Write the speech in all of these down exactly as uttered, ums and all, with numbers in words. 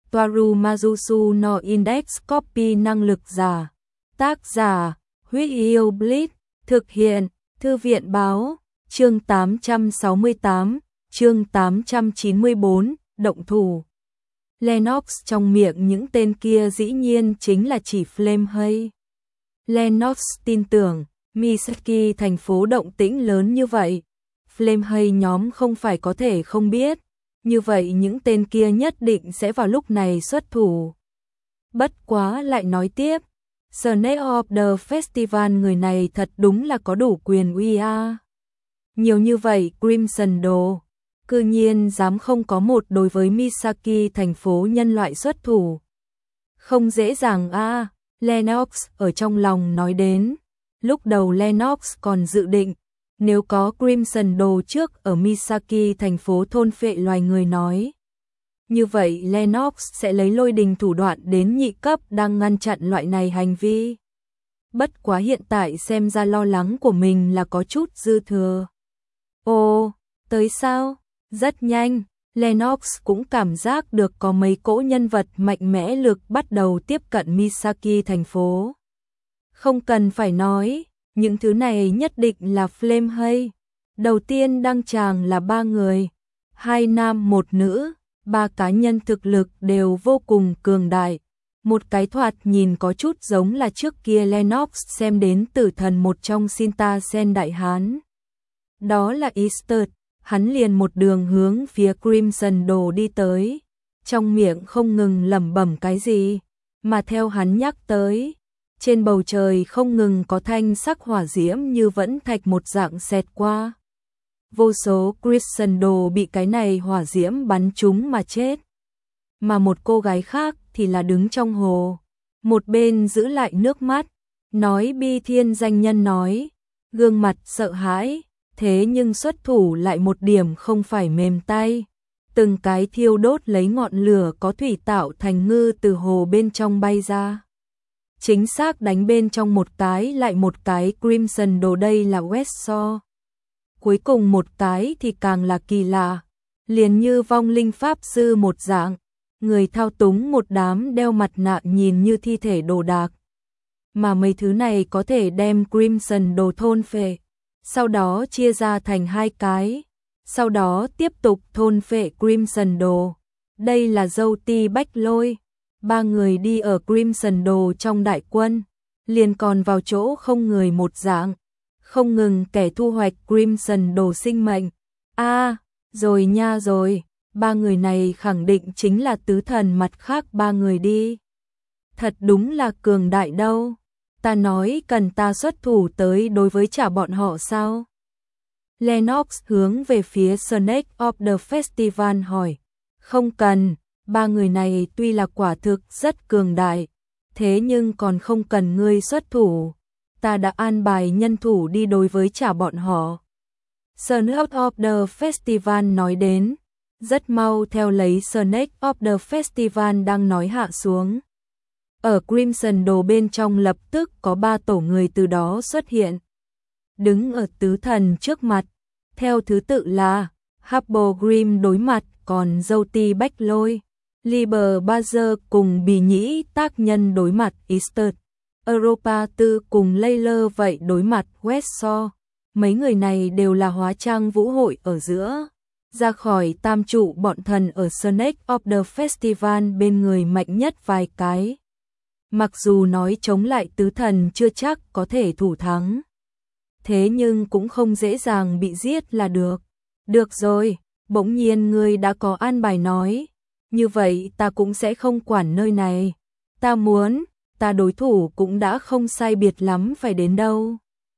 Toaru Majusu no Index Copy năng lực giả. Tác giả, Huyết Yêu Blitz, thực hiện, Thư viện báo, chương tám trăm sáu mươi tám, chương tám trăm chín mươi tư, động thủ. Lennox trong miệng những tên kia dĩ nhiên chính là chỉ Flamehay. Lennox tin tưởng, Misaki thành phố động tĩnh lớn như vậy, Flamehay nhóm không phải có thể không biết, như vậy những tên kia nhất định sẽ vào lúc này xuất thủ. Bất quá lại nói tiếp, Snake of the Festival người này thật đúng là có đủ quyền uy a. Nhiều như vậy Crimson Đồ, cư nhiên dám không có một đối với Misaki thành phố nhân loại xuất thủ. Không dễ dàng a, Lennox ở trong lòng nói đến. Lúc đầu Lennox còn dự định, nếu có Crimson Đồ trước ở Misaki thành phố thôn phệ loài người nói. Như vậy Lennox sẽ lấy lôi đình thủ đoạn đến nhị cấp đang ngăn chặn loại này hành vi. Bất quá hiện tại xem ra lo lắng của mình là có chút dư thừa. Ồ, tới sao? Rất nhanh, Lennox cũng cảm giác được có mấy cỗ nhân vật mạnh mẽ lực bắt đầu tiếp cận Misaki thành phố. Không cần phải nói, những thứ này nhất định là Flamehay. Đầu tiên đăng tràng là ba người, hai nam một nữ, ba cá nhân thực lực đều vô cùng cường đại. Một cái thoạt nhìn có chút giống là trước kia Lennox xem đến tử thần một trong Shinta Sen Đại Hán. Đó là Easter, hắn liền một đường hướng phía Crimson Đồ đi tới, trong miệng không ngừng lẩm bẩm cái gì, mà theo hắn nhắc tới, trên bầu trời không ngừng có thanh sắc hỏa diễm như vẫn thạch một dạng xẹt qua. Vô số Crimson Đồ bị cái này hỏa diễm bắn trúng mà chết. Mà một cô gái khác thì là đứng trong hồ, một bên giữ lại nước mắt, nói bi thiên danh nhân nói, gương mặt sợ hãi, thế nhưng xuất thủ lại một điểm không phải mềm tay. Từng cái thiêu đốt lấy ngọn lửa có thủy tạo thành ngư từ hồ bên trong bay ra. Chính xác đánh bên trong một cái lại một cái Crimson Đồ, đây là Westsaw. Cuối cùng một cái thì càng là kỳ lạ, liền như vong linh pháp sư một dạng, người thao túng một đám đeo mặt nạ nhìn như thi thể đồ đạc. Mà mấy thứ này có thể đem Crimson Đồ thôn phệ, sau đó chia ra thành hai cái, sau đó tiếp tục thôn phệ Crimson Đồ. Đây là dâu ti bách lôi, ba người đi ở Crimson Đồ trong đại quân, liền còn vào chỗ không người một dạng, không ngừng kẻ thu hoạch Crimson Đồ sinh mệnh. A, à, rồi nha rồi, ba người này khẳng định chính là tứ thần mặt khác ba người đi. Thật đúng là cường đại đâu. Ta nói cần ta xuất thủ tới đối với trả bọn họ sao? Lennox hướng về phía Snake of the Festival hỏi. Không cần, ba người này tuy là quả thực rất cường đại, thế nhưng còn không cần ngươi xuất thủ. Ta đã an bài nhân thủ đi đối với trả bọn họ. Snake of the Festival nói đến, rất mau theo lấy Snake of the Festival đang nói hạ xuống. Ở Crimson Đồ bên trong lập tức có ba tổ người từ đó xuất hiện. Đứng ở tứ thần trước mặt, theo thứ tự là Harpo Grim đối mặt, còn dâu ti bách lôi, Liber Bazzer cùng bì nhĩ tác nhân đối mặt Easter, Europa tư cùng Layler vậy đối mặt Westsaw. Mấy người này đều là hóa trang vũ hội ở giữa. Ra khỏi tam trụ bọn thần ở Snake of the Festival bên người mạnh nhất vài cái. Mặc dù nói chống lại tứ thần chưa chắc có thể thủ thắng, thế nhưng cũng không dễ dàng bị giết là được. Được rồi, bỗng nhiên ngươi đã có an bài nói, như vậy ta cũng sẽ không quản nơi này. Ta muốn, ta đối thủ cũng đã không sai biệt lắm phải đến đâu.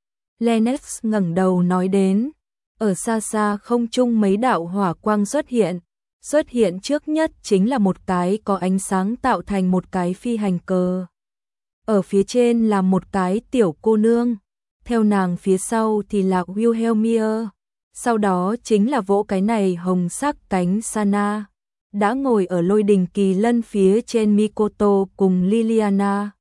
Lennox ngẩng đầu nói đến, ở xa xa không trung mấy đạo hỏa quang xuất hiện. Xuất hiện trước nhất chính là một cái có ánh sáng tạo thành một cái phi hành cờ. Ở phía trên là một cái tiểu cô nương, theo nàng phía sau thì là Wilhelmia, sau đó chính là vỗ cái này hồng sắc cánh Sana, đã ngồi ở lôi đình kỳ lân phía trên Mikoto cùng Liliana.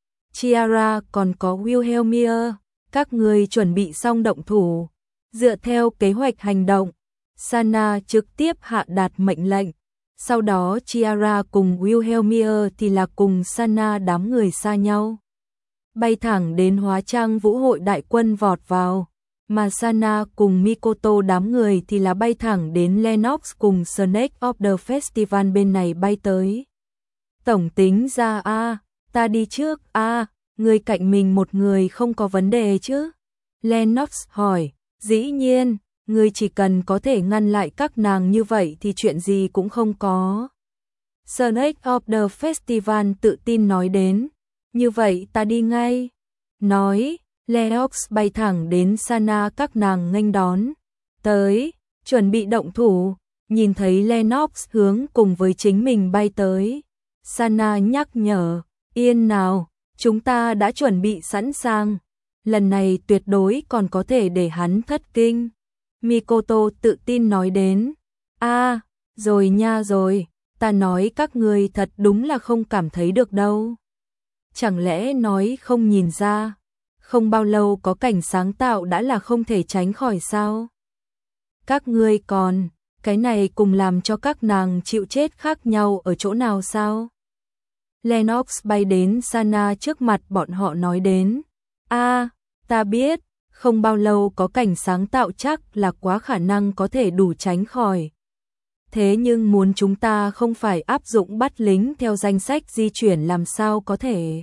Chiara còn có Wilhelmia, các người chuẩn bị xong động thủ. Dựa theo kế hoạch hành động, Sana trực tiếp hạ đạt mệnh lệnh, Sau đó Chiara cùng Wilhelmia thì là cùng Sana đám người xa nhau. Bay thẳng đến hóa trang vũ hội đại quân vọt vào. Mà Sana cùng Mikoto đám người thì là bay thẳng đến Lennox cùng Snake of the Festival bên này bay tới. Tổng tính ra a à, ta đi trước a à, người cạnh mình một người không có vấn đề chứ? Lennox hỏi, dĩ nhiên, người chỉ cần có thể ngăn lại các nàng như vậy thì chuyện gì cũng không có. Snake of the Festival tự tin nói đến, như vậy ta đi ngay. Nói, Lennox bay thẳng đến Sana các nàng nghênh đón. Tới, chuẩn bị động thủ, nhìn thấy Lennox hướng cùng với chính mình bay tới. Sana nhắc nhở, yên nào, chúng ta đã chuẩn bị sẵn sàng. Lần này tuyệt đối còn có thể để hắn thất kinh. Mikoto tự tin nói đến, a à, rồi nha rồi, ta nói các người thật đúng là không cảm thấy được đâu. Chẳng lẽ nói không nhìn ra, không bao lâu có cảnh sáng tạo đã là không thể tránh khỏi sao? Các ngươi còn, cái này cùng làm cho các nàng chịu chết khác nhau ở chỗ nào sao? Lennox bay đến Sana trước mặt bọn họ nói đến, a à, ta biết, không bao lâu có cảnh sáng tạo chắc là quá khả năng có thể đủ tránh khỏi. Thế nhưng muốn chúng ta không phải áp dụng bắt lính theo danh sách di chuyển làm sao có thể?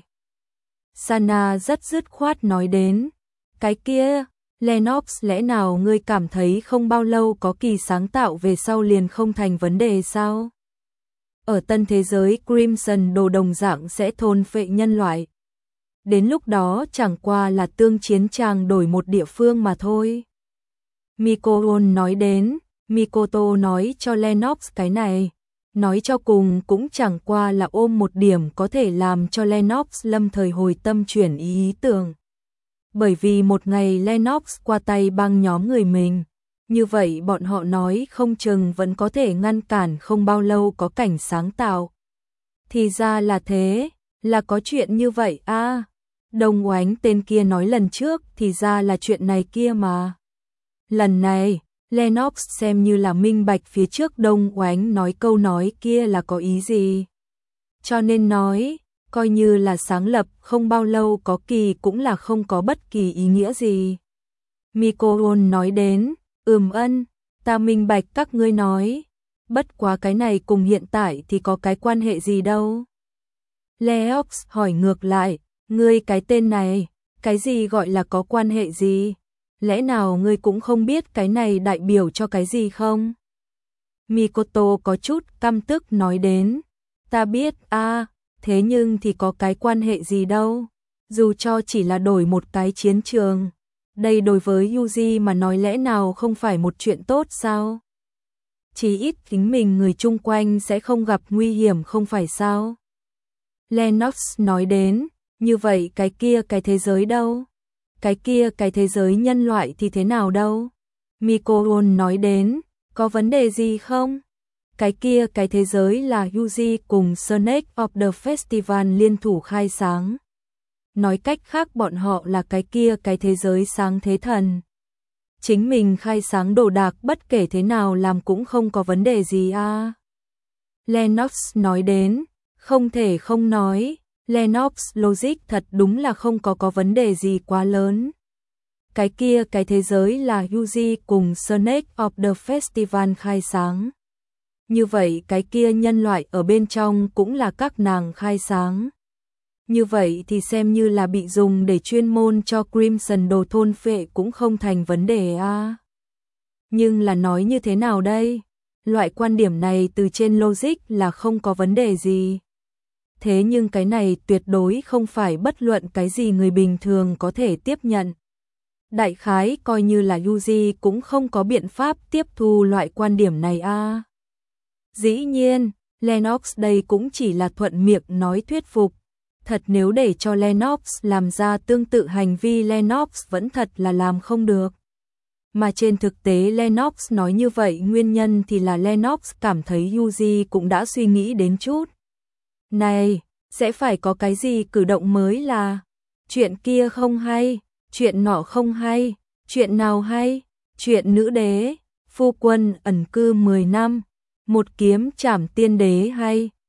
Sana rất dứt khoát nói đến, cái kia, Lennox lẽ nào ngươi cảm thấy không bao lâu có kỳ sáng tạo về sau liền không thành vấn đề sao? Ở tân thế giới Crimson đồ đồng dạng sẽ thôn phệ nhân loại. Đến lúc đó chẳng qua là tương chiến tràng đổi một địa phương mà thôi. Mikoto nói đến, Mikoto nói cho Lennox cái này. Nói cho cùng cũng chẳng qua là ôm một điểm có thể làm cho Lennox lâm thời hồi tâm chuyển ý, ý tưởng. Bởi vì một ngày Lennox qua tay băng nhóm người mình, như vậy bọn họ nói không chừng vẫn có thể ngăn cản không bao lâu có cảnh sáng tạo. Thì ra là thế, là có chuyện như vậy a à, Đồng Oánh tên kia nói lần trước thì ra là chuyện này kia mà. Lần này, Lennox xem như là minh bạch phía trước Đông Oánh nói câu nói kia là có ý gì. Cho nên nói, coi như là sáng lập không bao lâu có kỳ cũng là không có bất kỳ ý nghĩa gì. Mikoto nói đến, ừm ân, ta minh bạch các ngươi nói, bất quá cái này cùng hiện tại thì có cái quan hệ gì đâu. Lennox hỏi ngược lại, ngươi cái tên này, cái gì gọi là có quan hệ gì? Lẽ nào ngươi cũng không biết cái này đại biểu cho cái gì không? Mikoto có chút căm tức nói đến, ta biết a, à, thế nhưng thì có cái quan hệ gì đâu, dù cho chỉ là đổi một cái chiến trường. Đây đối với Yuji mà nói lẽ nào không phải một chuyện tốt sao? Chỉ ít chính mình người chung quanh sẽ không gặp nguy hiểm không phải sao? Lennox nói đến, như vậy cái kia cái thế giới đâu? Cái kia cái thế giới nhân loại thì thế nào đâu? Mikoto nói đến, có vấn đề gì không? Cái kia cái thế giới là Yuji cùng Snake of the Festival liên thủ khai sáng. Nói cách khác bọn họ là cái kia cái thế giới sáng thế thần. Chính mình khai sáng đồ đạc bất kể thế nào làm cũng không có vấn đề gì à. Lennox nói đến, không thể không nói, Lennox logic thật đúng là không có có vấn đề gì quá lớn. Cái kia cái thế giới là Yuji cùng Snake of the Festival khai sáng. Như vậy cái kia nhân loại ở bên trong cũng là các nàng khai sáng. Như vậy thì xem như là bị dùng để chuyên môn cho Crimson đồ thôn phệ cũng không thành vấn đề a. À. Nhưng là nói như thế nào đây? Loại quan điểm này từ trên logic là không có vấn đề gì. Thế nhưng cái này tuyệt đối không phải bất luận cái gì người bình thường có thể tiếp nhận. Đại khái coi như là Yuji cũng không có biện pháp tiếp thu loại quan điểm này a. À. Dĩ nhiên, Lennox đây cũng chỉ là thuận miệng nói thuyết phục. Thật nếu để cho Lennox làm ra tương tự hành vi Lennox vẫn thật là làm không được. Mà trên thực tế Lennox nói như vậy nguyên nhân thì là Lennox cảm thấy Yuji cũng đã suy nghĩ đến chút. Này, sẽ phải có cái gì cử động mới là chuyện kia không hay, chuyện nọ không hay, chuyện nào hay, chuyện nữ đế, phu quân ẩn cư mười năm, một kiếm trảm tiên đế hay